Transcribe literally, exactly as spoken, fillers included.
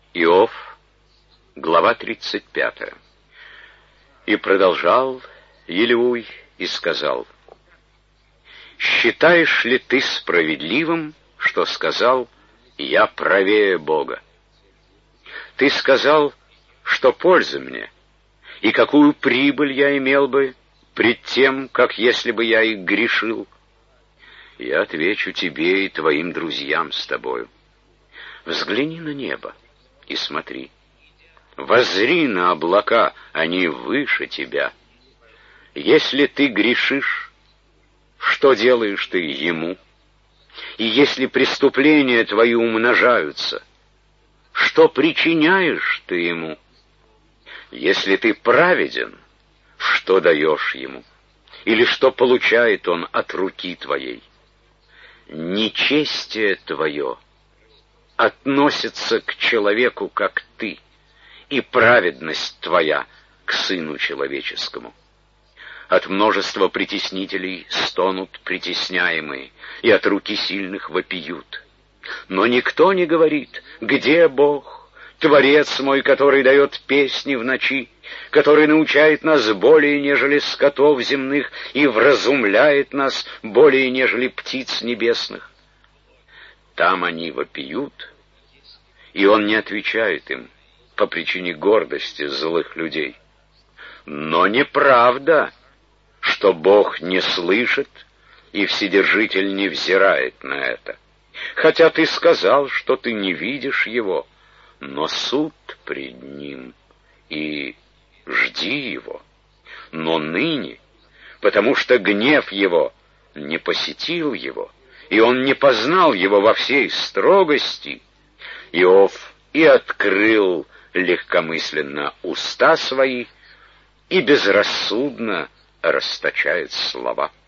Иов, глава тридцать пятая. И продолжал Елеуй и сказал: «Считаешь ли ты справедливым, что сказал: я правее Бога? Ты сказал, что польза мне, и какую прибыль я имел бы пред тем, как если бы я и грешил. Я отвечу тебе и твоим друзьям с тобою. Взгляни на небо и смотри. Воззри на облака, они выше тебя. Если ты грешишь, что делаешь ты ему? И если преступления твои умножаются, что причиняешь ты ему? Если ты праведен, что даешь ему? Или что получает он от руки твоей? Нечестие твое относится к человеку, как ты, и праведность твоя к сыну человеческому. От множества притеснителей стонут притесняемые, и от руки сильных вопиют. Но никто не говорит: где Бог, Творец мой, который дает песни в ночи, который научает нас более, нежели скотов земных, и вразумляет нас более, нежели птиц небесных. Там они вопиют, и он не отвечает им по причине гордости злых людей. Но неправда, что Бог не слышит, и Вседержитель не взирает на это. Хотя ты сказал, что ты не видишь его, но суд пред ним, и жди его. Но ныне, потому что гнев его не посетил его, и он не познал его во всей строгости, Иов и открыл легкомысленно уста свои и безрассудно расточает слова.